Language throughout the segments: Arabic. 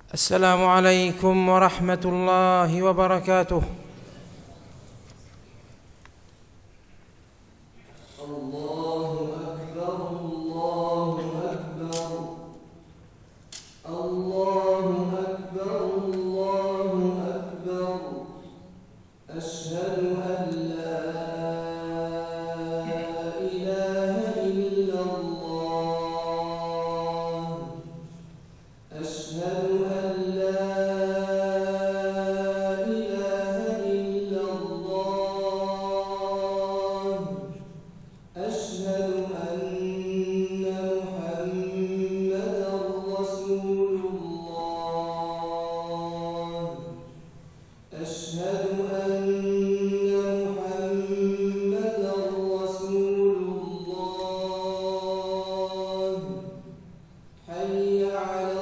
السلام عليكم ورحمة الله وبركاته. الله أكبر الله أكبر الله أكبر الله أكبر أشهد أن لا إله إلا الله أشهد أن لا إله إلا الله أشهد أن محمدًا رسول الله أشهد أن محمدًا رسول الله حي على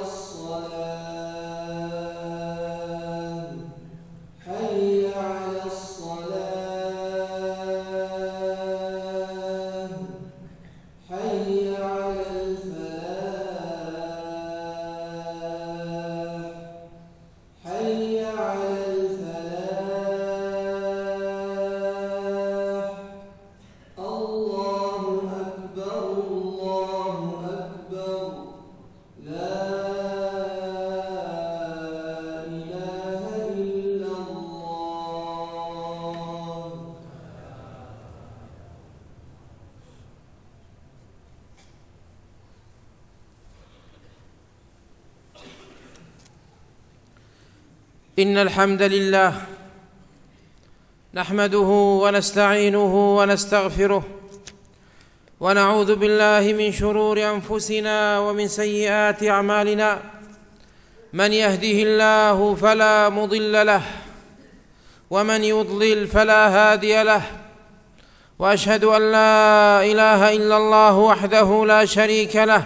الصلاة حي على الصلاة حي على الفلاح حي على الفلاح الله أكبر الله أكبر لا إله إلا الله. إن الحمد لله نحمده ونستعينه ونستغفره ونعوذ بالله من شرور أنفسنا ومن سيئات أعمالنا. من يهده الله فلا مضل له ومن يضلل فلا هادي له، وأشهد أن لا إله إلا الله وحده لا شريك له،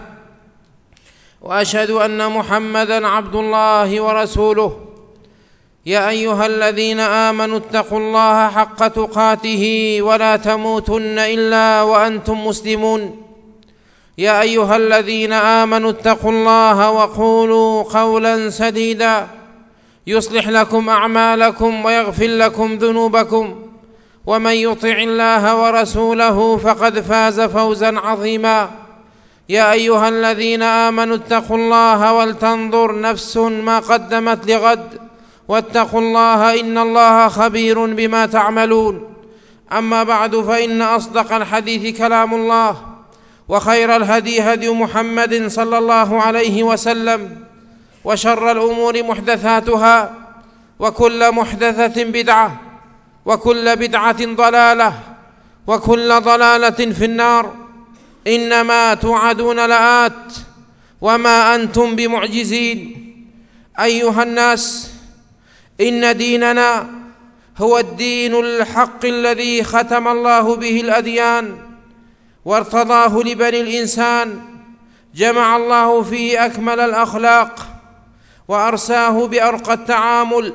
وأشهد أن محمدًا عبد الله ورسوله. يا أيها الذين آمنوا اتقوا الله حق تقاته ولا تموتن إلا وأنتم مسلمون. يا أيها الذين آمنوا اتقوا الله وقولوا قولا سديدا يصلح لكم أعمالكم ويغفر لكم ذنوبكم، ومن يطع الله ورسوله فقد فاز فوزا عظيما. يا أيها الذين آمنوا اتقوا الله ولتنظر نفس ما قدمت لغد، واتقوا الله إن الله خبير بما تعملون. أما بعد، فإن أصدق الحديث كلام الله، وخير الهدي هدي محمد صلى الله عليه وسلم، وشر الأمور محدثاتها، وكل محدثة بدعة، وكل بدعة ضلالة، وكل ضلالة في النار. إنما توعدون لآت وما أنتم بمعجزين. أيها الناس، إن ديننا هو الدين الحق الذي ختم الله به الأديان وارتضاه لبني الإنسان. جمع الله فيه أكمل الأخلاق وأرساه بأرقى التعامل،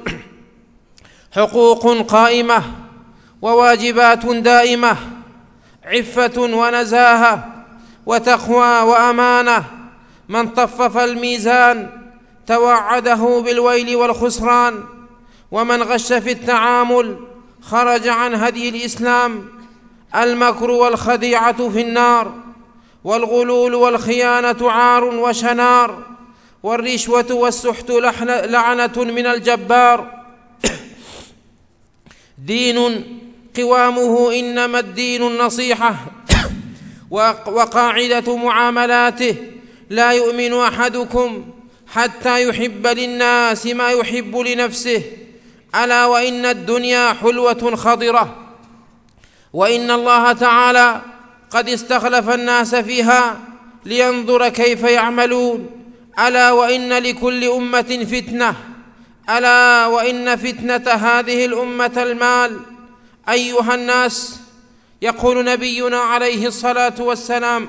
حقوق قائمة وواجبات دائمة، عفة ونزاهة وتقوى وأمانة. من طفف الميزان توعده بالويل والخسران، ومن غش في التعامل خرج عن هدي الإسلام. المكر والخديعة في النار، والغلول والخيانة عار وشنار، والرشوة والسحت لعنة من الجبار. دين قوامه إنما الدين النصيحة، وقاعدة معاملاته لا يؤمن أحدكم حتى يحب للناس ما يحب لنفسه. ألا وإن الدنيا حلوة خضرة، وإن الله تعالى قد استخلف الناس فيها لينظر كيف يعملون. ألا وإن لكل أمة فتنة، ألا وإن فتنة هذه الأمة المال. أيها الناس، يقول نبينا عليه الصلاة والسلام: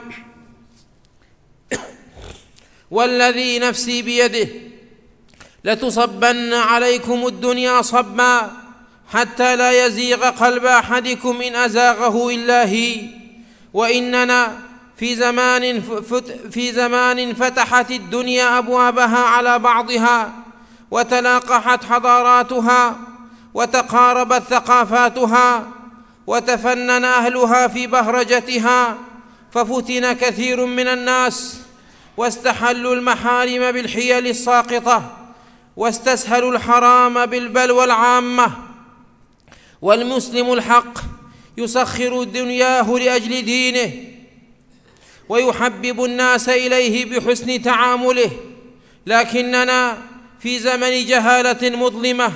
والذي نفسي بيده لتصبن عليكم الدنيا صبا حتى لا يزيغ قلب أحدكم إن أزاغه إلا هي. وإننا في زمان فتحت الدنيا أبوابها على بعضها وتلاقحت حضاراتها وتقاربت ثقافاتها وتفنن أهلها في بهرجتها، ففتن كثير من الناس واستحلوا المحارم بالحيل الساقطة واستسهلوا الحرام بالبلوى العامة. والمسلم الحق يسخر دنياه لأجل دينه ويحبب الناس إليه بحسن تعامله، لكننا في زمن جهالة مظلمة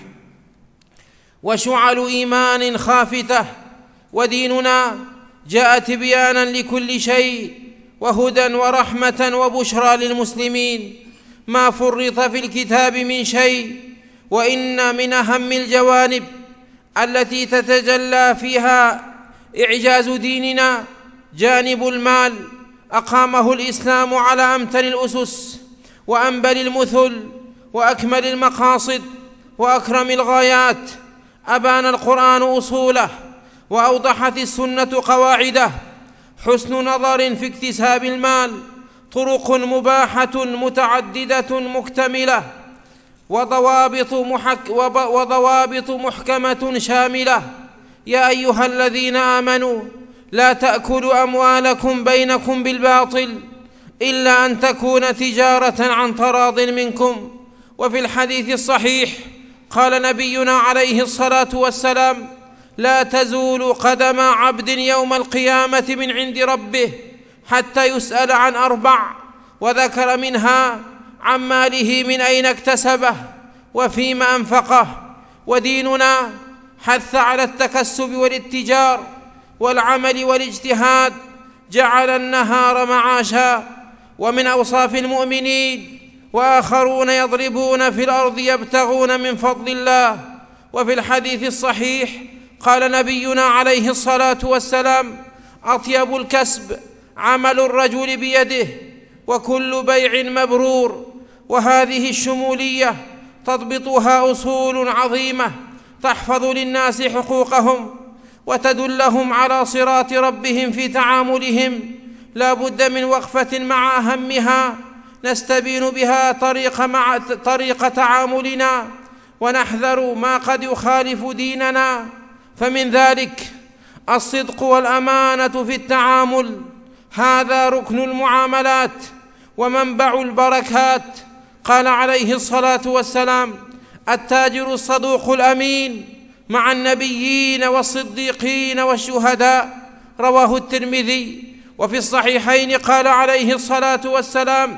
وشعل إيمان خافتة، وديننا جاء تبيانا لكل شيء وهدى ورحمة وبشرى للمسلمين، ما فرط في الكتاب من شيء. وإن من أهم الجوانب التي تتجلى فيها إعجاز ديننا جانب المال، أقامه الإسلام على أمتن الأسس وأنبل المثل وأكمل المقاصد وأكرم الغايات. أبان القرآن أصوله وأوضحت السنة قواعده. حسن نظر في اكتساب المال، طرق مباحة متعددة مكتملة، وضوابط محكمة شاملة. يا أيها الذين آمنوا لا تأكلوا أموالكم بينكم بالباطل إلا أن تكون تجارة عن تراض منكم. وفي الحديث الصحيح قال نبينا عليه الصلاة والسلام: لا تزول قدم عبد يوم القيامة من عند ربه حتى يسأل عن 4، وذكر منها عن ماله من أين اكتسبه وفيما أنفقه. وديننا حث على التكسب والاتجار والعمل والاجتهاد، جعل النهار معاشا. ومن أوصاف المؤمنين: وآخرون يضربون في الأرض يبتغون من فضل الله. وفي الحديث الصحيح قال نبينا عليه الصلاة والسلام: أطيب الكسب عمل الرجل بيده، وكل بيع مبرور. وهذه الشمولية تضبطها أصول عظيمة تحفظ للناس حقوقهم وتدلهم على صراط ربهم في تعاملهم. لا بد من وقفة مع أهمها نستبين بها طريق تعاملنا ونحذر ما قد يخالف ديننا. فمن ذلك الصدق والأمانة في التعامل، هذا ركن المعاملات ومنبع البركات. قال عليه الصلاة والسلام: التاجر الصدوق الأمين مع النبيين والصديقين والشهداء. رواه الترمذي. وفي الصحيحين قال عليه الصلاة والسلام: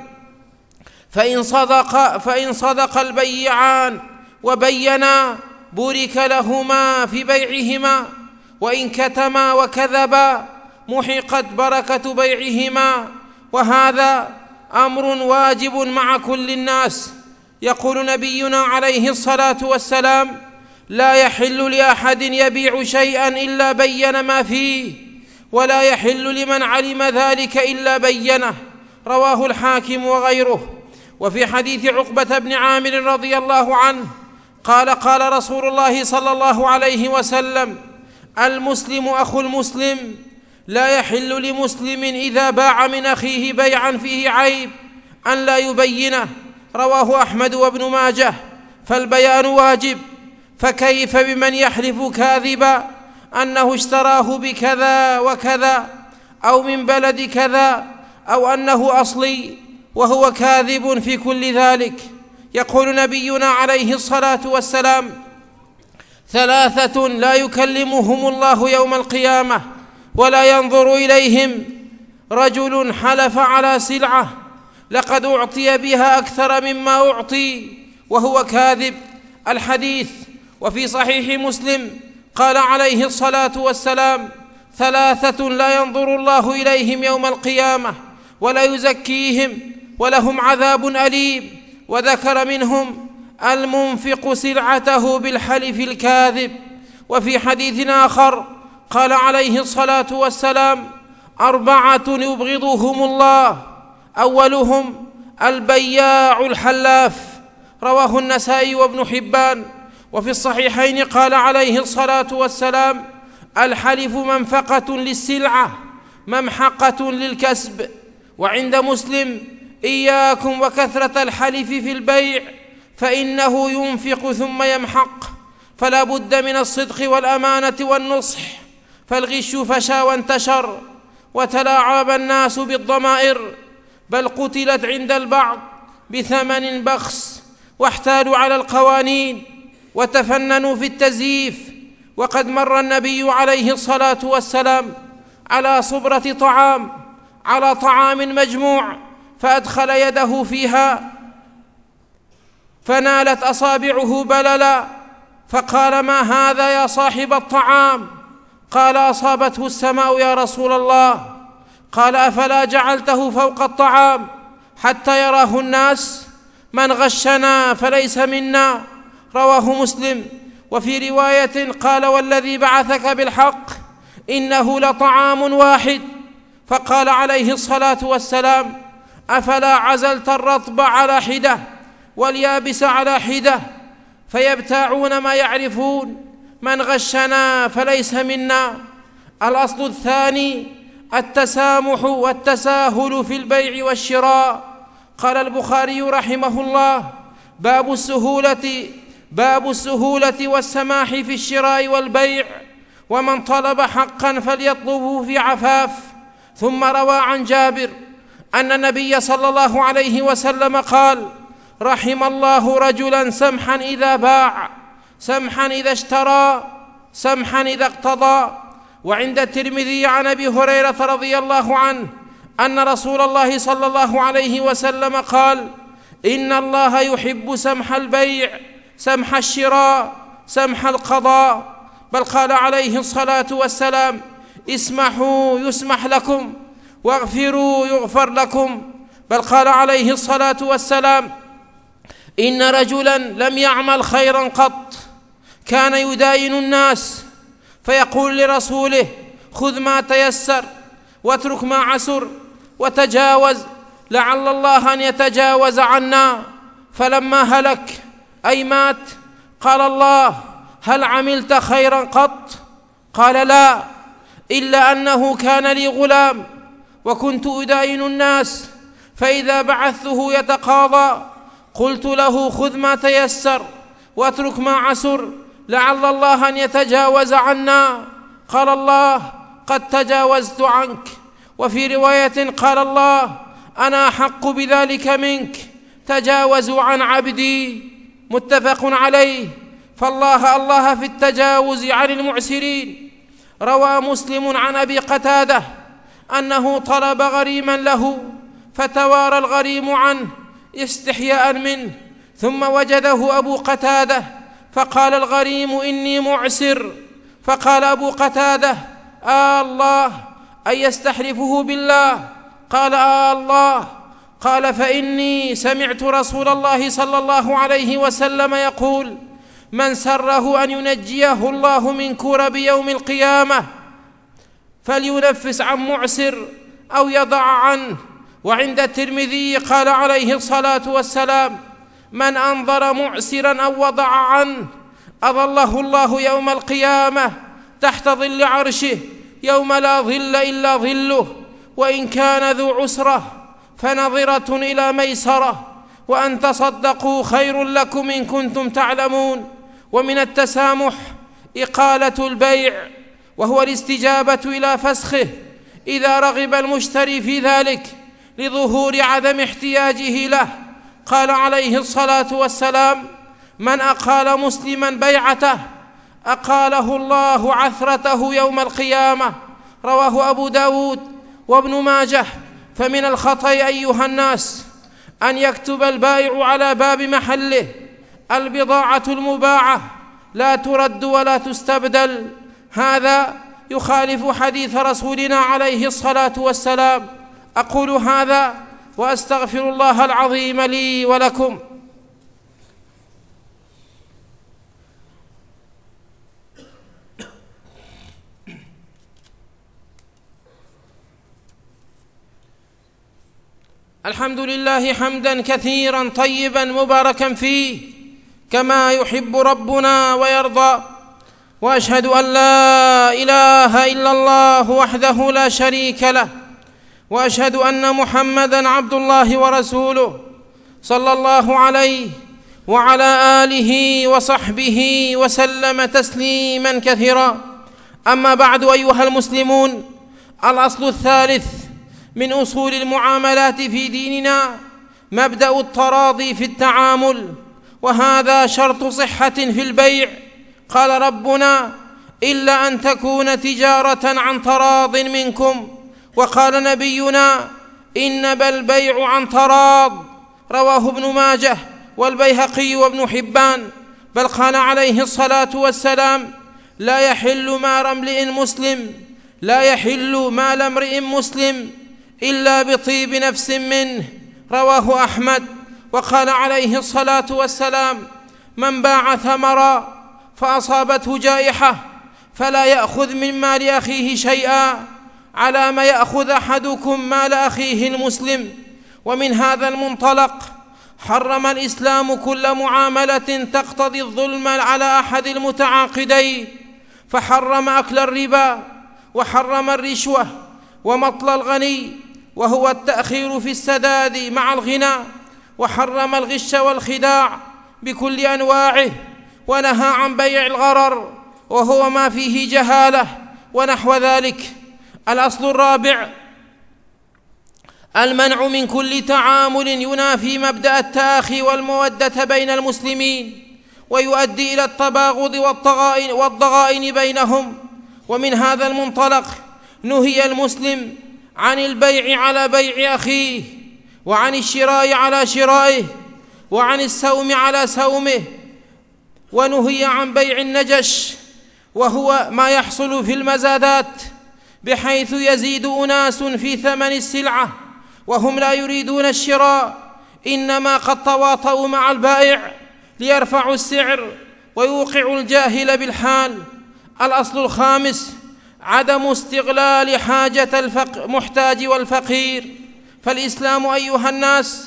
فإن صدق البيعان وبينا بورك لهما في بيعهما، وإن كتما وكذبا محقت بركة بيعهما. وهذا أمر واجب مع كل الناس. يقول نبينا عليه الصلاة والسلام: لا يحل لأحد يبيع شيئا إلا بين ما فيه، ولا يحل لمن علم ذلك إلا بينه. رواه الحاكم وغيره. وفي حديث عقبة بن عامر رضي الله عنه قال: قال رسول الله صلى الله عليه وسلم: المسلم أخو المسلم، لا يحل لمسلم إذا باع من أخيه بيعا فيه عيب أن لا يبينه. رواه أحمد وابن ماجه. فالبيان واجب، فكيف بمن يحلف كاذبا أنه اشتراه بكذا وكذا أو من بلد كذا أو أنه أصلي وهو كاذب في كل ذلك. يقول نبينا عليه الصلاة والسلام: 3 لا يكلمهم الله يوم القيامة ولا ينظر إليهم: رجل حلف على سلعة لقد أعطي بها أكثر مما أعطي وهو كاذب. الحديث. وفي صحيح مسلم قال عليه الصلاة والسلام: 3 لا ينظر الله إليهم يوم القيامة ولا يزكيهم ولهم عذاب أليم. وذكر منهم المنفق سلعته بالحلف الكاذب. وفي حديث آخر قال عليه الصلاة والسلام: 4 يبغضهم الله، أولهم البياع الحلاف. رواه النسائي وابن حبان. وفي الصحيحين قال عليه الصلاة والسلام: الحلف منفقة للسلعة ممحقة للكسب. وعند مسلم: إياكم وكثرة الحلف في البيع فإنه ينفق ثم يمحق، فلا بد من الصدق والأمانة والنصح، فالغش فشى وانتشر وتلاعب الناس بالضمائر، بل قتلت عند البعض بثمن بخس، واحتالوا على القوانين وتفننوا في التزييف. وقد مر النبي عليه الصلاة والسلام على صبرة طعام، على طعام مجموع، فأدخل يده فيها فنالت أصابعه بللا، فقال: ما هذا يا صاحب الطعام؟ قال: أصابته السماء يا رسول الله. قال: أفلا جعلته فوق الطعام حتى يراه الناس؟ من غشنا فليس منا. رواه مسلم. وفي رواية قال: والذي بعثك بالحق إنه لطعام واحد. فقال عليه الصلاة والسلام: أفلا عزلت الرطب على حدة واليابس على حدة؟ فيبتاعون ما يعرفون. من غشنا فليس منا. الأصل الثاني التسامح والتساهل في البيع والشراء. قال البخاري رحمه الله: باب السهولة والسماح في الشراء والبيع، ومن طلب حقا فليطلبه في عفاف. ثم روى عن جابر أن النبي صلى الله عليه وسلم قال: رحم الله رجلا سمحا إذا باع، سمحا إذا اشترى، سمحا إذا اقتضى. وعند الترمذي عن أبي هريرة رضي الله عنه أن رسول الله صلى الله عليه وسلم قال: إن الله يحب سمح البيع، سمح الشراء، سمح القضاء. بل قال عليه الصلاة والسلام: اسمحوا يسمح لكم، واغفروا يغفر لكم. بل قال عليه الصلاة والسلام: إن رجلا لم يعمل خيرا قط كان يداين الناس فيقول لرسوله: خذ ما تيسر واترك ما عسر وتجاوز، لعل الله أن يتجاوز عنا. فلما هلك أي مات قال الله: هل عملت خيرا قط؟ قال: لا، إلا أنه كان لي غلام وكنت أداين الناس، فإذا بعثته يتقاضى قلت له: خذ ما تيسر واترك ما عسر، لعل الله أن يتجاوز عنا. قال الله: قد تجاوزت عنك. وفي رواية قال الله: أنا أحق بذلك منك، تجاوزوا عن عبدي. متفق عليه. فالله في التجاوز عن المعسرين. روى مسلم عن أبي قتادة أنه طلب غريما له فتوارى الغريم عنه استحياء منه، ثم وجده أبو قتادة فقال الغريم: إني معسر. فقال أبو قتادة: الله، أن يستحلفه بالله؟ قال: الله. قال: فإني سمعت رسول الله صلى الله عليه وسلم يقول: من سره أن ينجيه الله من كرب يوم القيامة فلينفس عن معسر أو يضع عنه. وعند الترمذي قال عليه الصلاة والسلام: من أنظر معسرا أو وضع عنه أظله الله يوم القيامة تحت ظل عرشه يوم لا ظل إلا ظله، وإن كان ذو عسرة فنظرة إلى ميسرة، وأن تصدقوا خير لكم إن كنتم تعلمون. ومن التسامح إقالة البيع، وهو الاستجابة إلى فسخه إذا رغب المشتري في ذلك لظهور عدم احتياجه له. قال عليه الصلاة والسلام: من أقال مسلما بيعته أقاله الله عثرته يوم القيامة. رواه أبو داود وابن ماجه. فمن الخطأ أيها الناس أن يكتب البائع على باب محله: البضاعة المباعة لا ترد ولا تستبدل. هذا يخالف حديث رسولنا عليه الصلاة والسلام. أقول هذا وأستغفر الله العظيم لي ولكم. الحمد لله حمدا كثيرا طيبا مباركا فيه كما يحب ربنا ويرضى، وأشهد أن لا إله إلا الله وحده لا شريك له، وأشهد أن محمدا عبد الله ورسوله صلى الله عليه وعلى آله وصحبه وسلم تسليما كثيرا. أما بعد أيها المسلمون، الأصل الثالث من أصول المعاملات في ديننا مبدأ التراضي في التعامل، وهذا شرط صحة في البيع. قال ربنا: إلا أن تكون تجارة عن تراض منكم. وقال نبينا: إنما البيع عن تراض، رواه ابن ماجه والبيهقي وابن حبان. بل قال عليه الصلاة والسلام: لا يحل مال امرئ مسلم إلا بطيب نفس منه، رواه أحمد. وقال عليه الصلاة والسلام: من باع ثمرا فأصابته جائحة فلا يأخذ من مال أخيه شيئا، على ما يأخذ أحدكم مال أخيه المسلم. ومن هذا المنطلق حرم الإسلام كل معاملة تقتضي الظلم على أحد المتعاقدين، فحرم أكل الربا، وحرم الرشوة، ومطل الغني وهو التأخير في السداد مع الغنى، وحرم الغش والخداع بكل أنواعه، ونهى عن بيع الغرر وهو ما فيه جهالة ونحو ذلك. الأصل الرابع المنع من كل تعامل ينافي مبدأ التآخي والمودة بين المسلمين ويؤدي إلى التباغض والضغائن بينهم. ومن هذا المنطلق نهي المسلم عن البيع على بيع أخيه، وعن الشراء على شرائه، وعن السوم على سومه. ونهي عن بيع النجش، وهو ما يحصل في المزادات، بحيث يزيد أناس في ثمن السلعة وهم لا يريدون الشراء، إنما قد تواطؤوا مع البائع ليرفعوا السعر ويوقعوا الجاهل بالحال. الأصل الخامس عدم استغلال حاجة المحتاج والفقير. فالإسلام أيها الناس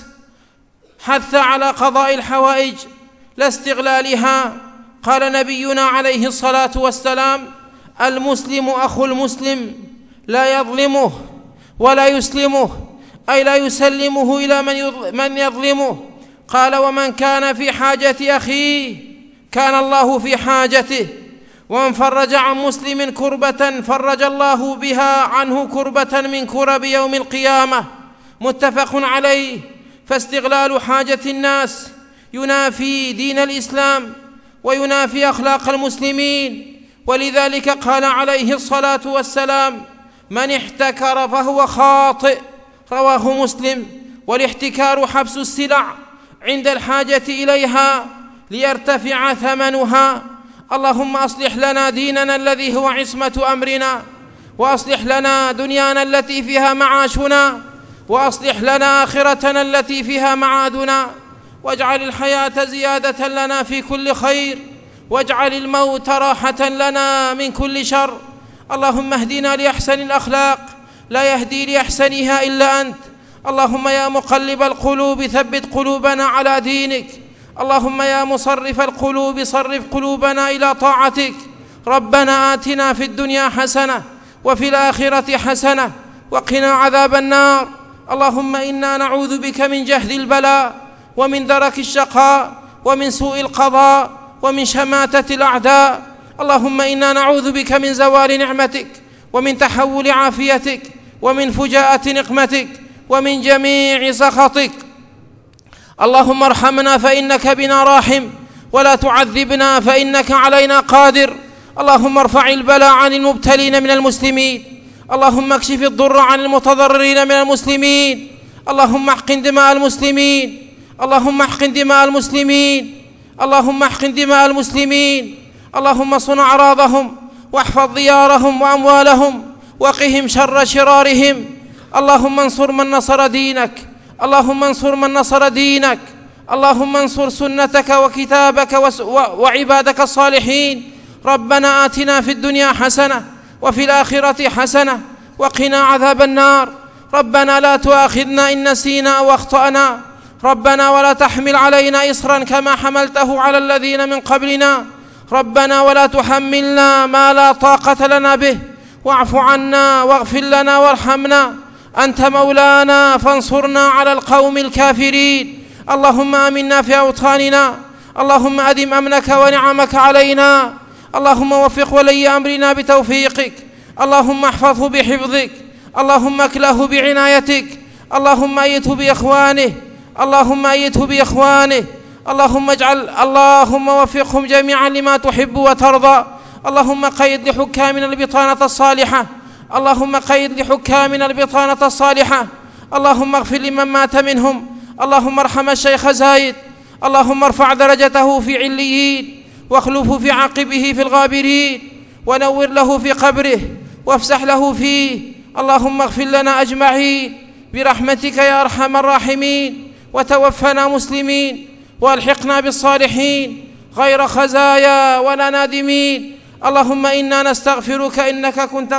حث على قضاء الحوائج لا استغلالها. قال نبينا عليه الصلاة والسلام: المسلم أخو المسلم، لا يظلمه ولا يسلمه، أي لا يسلمه إلى من يظلمه. قال: ومن كان في حاجة أخيه كان الله في حاجته، ومن فرج عن مسلم كربة فرج الله بها عنه كربة من كرب يوم القيامة. متفق عليه. فاستغلال حاجة الناس ينافي دين الإسلام وينافي أخلاق المسلمين، ولذلك قال عليه الصلاة والسلام: من احتكر فهو خاطئ، رواه مسلم. والاحتكار حبس السلع عند الحاجة إليها ليرتفع ثمنها. اللهم أصلح لنا ديننا الذي هو عصمة أمرنا، وأصلح لنا دنيانا التي فيها معاشنا، وأصلح لنا آخرتنا التي فيها معادنا، واجعل الحياة زيادة لنا في كل خير، واجعل الموت راحة لنا من كل شر. اللهم اهدنا لأحسن الأخلاق، لا يهدي لأحسنها إلا أنت. اللهم يا مقلب القلوب ثبت قلوبنا على دينك. اللهم يا مصرف القلوب صرف قلوبنا إلى طاعتك. ربنا آتنا في الدنيا حسنة وفي الآخرة حسنة وقنا عذاب النار. اللهم إنا نعوذ بك من جهد البلاء، ومن درك الشقاء، ومن سوء القضاء، ومن شماتة الأعداء. اللهم إنا نعوذ بك من زوال نعمتك، ومن تحول عافيتك، ومن فجاءة نقمتك، ومن جميع سخطك. اللهم ارحمنا فإنك بنا راحم، ولا تعذبنا فإنك علينا قادر. اللهم ارفع البلاء عن المبتلين من المسلمين. اللهم اكشف الضر عن المتضررين من المسلمين. اللهم احقن دماء المسلمين. اللهم احقن دماء المسلمين. اللهم احقن دماء المسلمين. اللهم صن أعراضهم، واحفظ ديارهم وأموالهم، وقهم شر شرارهم. اللهم انصر من نصر دينك. اللهم انصر من نصر دينك. اللهم انصر سنتك وكتابك وعبادك الصالحين. ربنا آتنا في الدنيا حسنة وفي الآخرة حسنة وقنا عذاب النار. ربنا لا تؤاخذنا إن نسينا أو أخطأنا. ربنا ولا تحمل علينا إصرا كما حملته على الذين من قبلنا. ربنا ولا تحملنا ما لا طاقة لنا به. واعف عنا واغفر لنا وارحمنا، أنت مولانا فانصرنا على القوم الكافرين. اللهم آمنا في أوطاننا اللهم أدم أمنك ونعمك علينا. اللهم وفق ولي أمرنا بتوفيقك. اللهم احفظه بحفظك. اللهم اكله بعنايتك. اللهم أيده بإخوانه. اللهم وفقهم جميعا لما تحب وترضى. اللهم قيد لحكامنا البطانة الصالحة. اللهم اغفر لمن مات منهم. اللهم ارحم الشيخ زايد. اللهم ارفع درجته في عليين، واخلفه في عقبه في الغابرين، ونور له في قبره، وافسح له فيه. اللهم اغفر لنا أجمعين برحمتك يا أرحم الراحمين، وتوفنا مسلمين، والحقنا بالصالحين غير خزايا ولا نادمين. اللهم إنا نستغفرك إنك كنت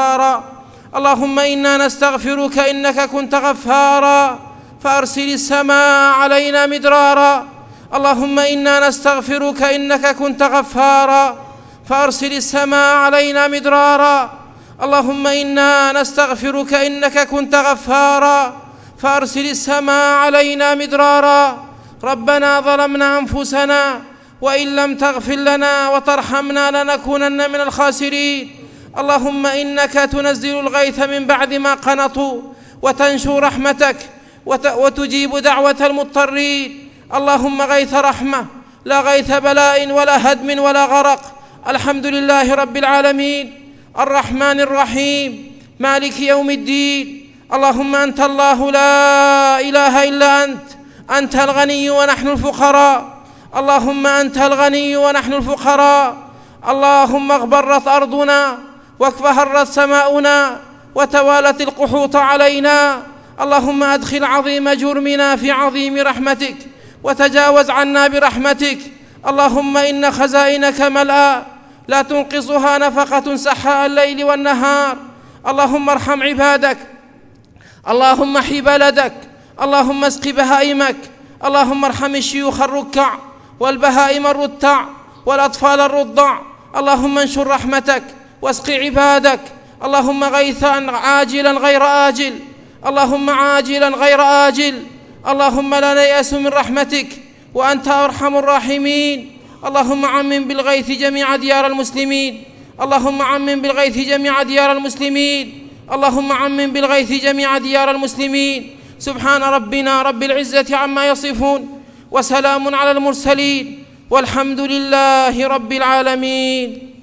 غفارا، فأرسل السماء علينا مدرارا. اللهم إنا نستغفرك إنك كنت غفارا، فأرسل السماء علينا مدرارا. اللهم إنا نستغفرك إنك كنت غفارا، فأرسل السماء علينا مدرارا. ربنا ظلمنا أنفسنا، وإن لم تغفر لنا وترحمنا لنكونن من الخاسرين. اللهم إنك تنزل الغيث من بعد ما قنطوا، وتنشر رحمتك، وتجيب دعوة المضطرين. اللهم غيث رحمة، لا غيث بلاء ولا هدم ولا غرق. الحمد لله رب العالمين، الرحمن الرحيم، مالك يوم الدين. اللهم أنت الله لا إله إلا أنت الغني ونحن الفقراء. اللهم أنت الغني ونحن الفقراء. اللهم اغبرت أرضنا، واكفهرت سماؤنا، وتوالت القحوط علينا. اللهم أدخل عظيم جرمنا في عظيم رحمتك، وتجاوز عنا برحمتك. اللهم إن خزائنك ملأى، لا تنقصها نفقة سحاء الليل والنهار. اللهم ارحم عبادك، اللهم احي بلدك، اللهم اسق بهائمك. اللهم ارحم الشيوخ الركع، والبهائم الرتع، والأطفال الرضع. اللهم انشر رحمتك، واسق عبادك. اللهم غيثا عاجلا غير آجل، اللهم عاجلا غير آجل. اللهم لا نيأس من رحمتك، وأنت أرحم الراحمين. اللهم عمم بالغيث جميع ديار المسلمين. اللهم عمم بالغيث جميع ديار المسلمين. اللهم عمم بالغيث جميع ديار المسلمين. سبحان ربنا رب العزة عما يصفون، وسلام على المرسلين، والحمد لله رب العالمين.